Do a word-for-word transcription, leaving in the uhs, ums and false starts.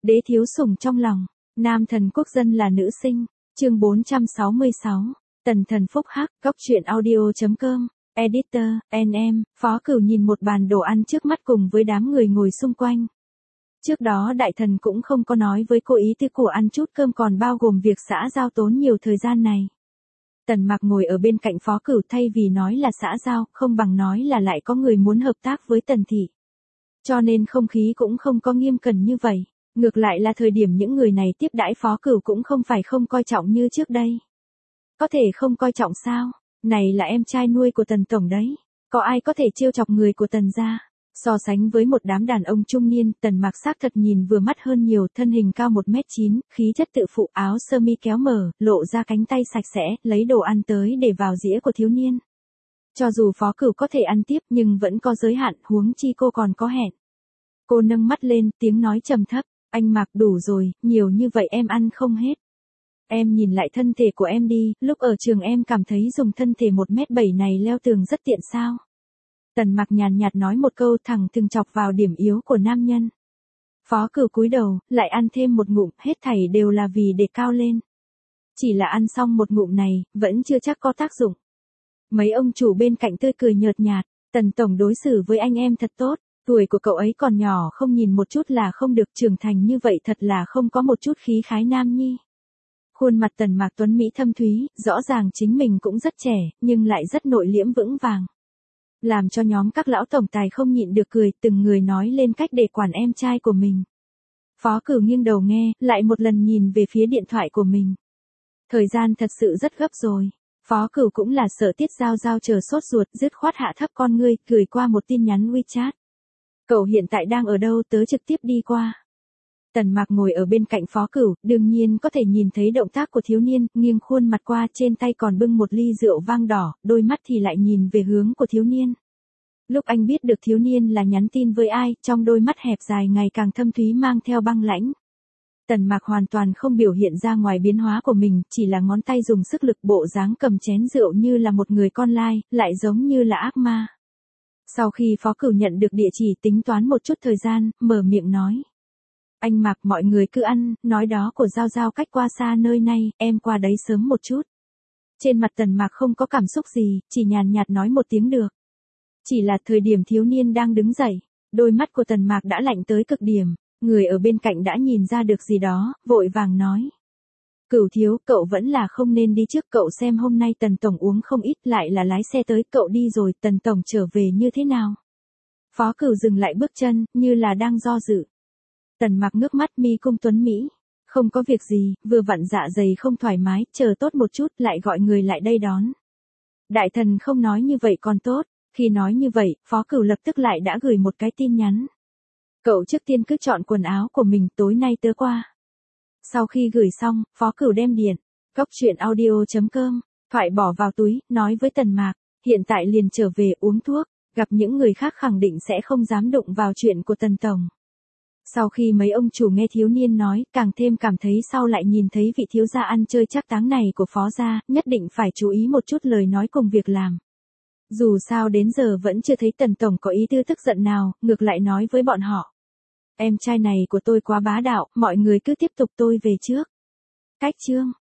Đế thiếu sủng trong lòng, nam thần quốc dân là nữ sinh, chương bốn trăm sáu mươi sáu, tần thần phúc hắc, góc truyện audio chấm com, editor, en em, Phó Cửu nhìn một bàn đồ ăn trước mắt cùng với đám người ngồi xung quanh. Trước đó đại thần cũng không có nói với cô ý tư của ăn chút cơm còn bao gồm việc xã giao tốn nhiều thời gian này. Tần Mạc ngồi ở bên cạnh Phó Cửu thay vì nói là xã giao, không bằng nói là lại có người muốn hợp tác với Tần Thị. Cho nên không khí cũng không có nghiêm cẩn như vậy. Ngược lại là thời điểm những người này tiếp đãi Phó Cửu cũng không phải không coi trọng như trước đây. Có thể không coi trọng sao? Này là em trai nuôi của Tần Tổng đấy. Có ai có thể trêu chọc người của Tần gia? So sánh với một đám đàn ông trung niên, Tần Mạc xác thật nhìn vừa mắt hơn nhiều, thân hình cao một mét chín, khí chất tự phụ, áo sơ mi kéo mở, lộ ra cánh tay sạch sẽ, lấy đồ ăn tới để vào dĩa của thiếu niên. Cho dù Phó Cửu có thể ăn tiếp nhưng vẫn có giới hạn, huống chi cô còn có hẹn. Cô nâng mắt lên, tiếng nói trầm thấp, anh Mạc đủ rồi, nhiều như vậy em ăn không hết. Em nhìn lại thân thể của em đi, lúc ở trường em cảm thấy dùng thân thể một mét bảy này leo tường rất tiện sao. Tần Mạc nhàn nhạt nói một câu thẳng thừng chọc vào điểm yếu của nam nhân. Phó Cửu cúi đầu, lại ăn thêm một ngụm, hết thảy đều là vì để cao lên. Chỉ là ăn xong một ngụm này, vẫn chưa chắc có tác dụng. Mấy ông chủ bên cạnh tươi cười nhợt nhạt, Tần Tổng đối xử với anh em thật tốt, tuổi của cậu ấy còn nhỏ không nhìn một chút là không được, trưởng thành như vậy thật là không có một chút khí khái nam nhi. Khuôn mặt Tần Mạc tuấn mỹ thâm thúy, rõ ràng chính mình cũng rất trẻ, nhưng lại rất nội liễm vững vàng. Làm cho nhóm các lão tổng tài không nhịn được cười, từng người nói lên cách để quản em trai của mình. Phó Cửu nghiêng đầu nghe, lại một lần nhìn về phía điện thoại của mình. Thời gian thật sự rất gấp rồi. Phó Cửu cũng là sợ Tiết Giao Giao chờ sốt ruột, dứt khoát hạ thấp con ngươi, gửi qua một tin nhắn WeChat. Cậu hiện tại đang ở đâu, tớ trực tiếp đi qua. Tần Mạc ngồi ở bên cạnh Phó Cửu, đương nhiên có thể nhìn thấy động tác của thiếu niên, nghiêng khuôn mặt qua, trên tay còn bưng một ly rượu vang đỏ, đôi mắt thì lại nhìn về hướng của thiếu niên. Lúc anh biết được thiếu niên là nhắn tin với ai, trong đôi mắt hẹp dài ngày càng thâm thúy mang theo băng lãnh. Tần Mạc hoàn toàn không biểu hiện ra ngoài biến hóa của mình, chỉ là ngón tay dùng sức lực, bộ dáng cầm chén rượu như là một người con lai, lại giống như là ác ma. Sau khi Phó Cửu nhận được địa chỉ, tính toán một chút thời gian, mở miệng nói. Anh Mạc, mọi người cứ ăn, nói đó của Giao Giao cách qua xa nơi này, em qua đấy sớm một chút. Trên mặt Tần Mạc không có cảm xúc gì, chỉ nhàn nhạt nói một tiếng được. Chỉ là thời điểm thiếu niên đang đứng dậy, đôi mắt của Tần Mạc đã lạnh tới cực điểm, người ở bên cạnh đã nhìn ra được gì đó, vội vàng nói. Cửu thiếu, cậu vẫn là không nên đi trước, cậu xem hôm nay Tần Tổng uống không ít, lại là lái xe tới, cậu đi rồi, Tần Tổng trở về như thế nào? Phó Cửu dừng lại bước chân, như là đang do dự. Tần Mạc ngước mắt, mi cung tuấn Mỹ. Không có việc gì, vừa vặn dạ dày không thoải mái, chờ tốt một chút, lại gọi người lại đây đón. Đại thần không nói như vậy còn tốt, khi nói như vậy, Phó Cửu lập tức lại đã gửi một cái tin nhắn. Cậu trước tiên cứ chọn quần áo của mình, tối nay tớ qua. Sau khi gửi xong, Phó Cửu đem điện, góc truyện audio chấm com, thoại bỏ vào túi, nói với Tần Mạc, hiện tại liền trở về uống thuốc, gặp những người khác khẳng định sẽ không dám đụng vào chuyện của Tần Tổng. Sau khi mấy ông chủ nghe thiếu niên nói, càng thêm cảm thấy sau lại nhìn thấy vị thiếu gia ăn chơi trác táng này của Phó gia, nhất định phải chú ý một chút lời nói cùng việc làm. Dù sao đến giờ vẫn chưa thấy Tần Tổng có ý tư tức giận nào, ngược lại nói với bọn họ. Em trai này của tôi quá bá đạo, mọi người cứ tiếp tục, tôi về trước. Cách chương.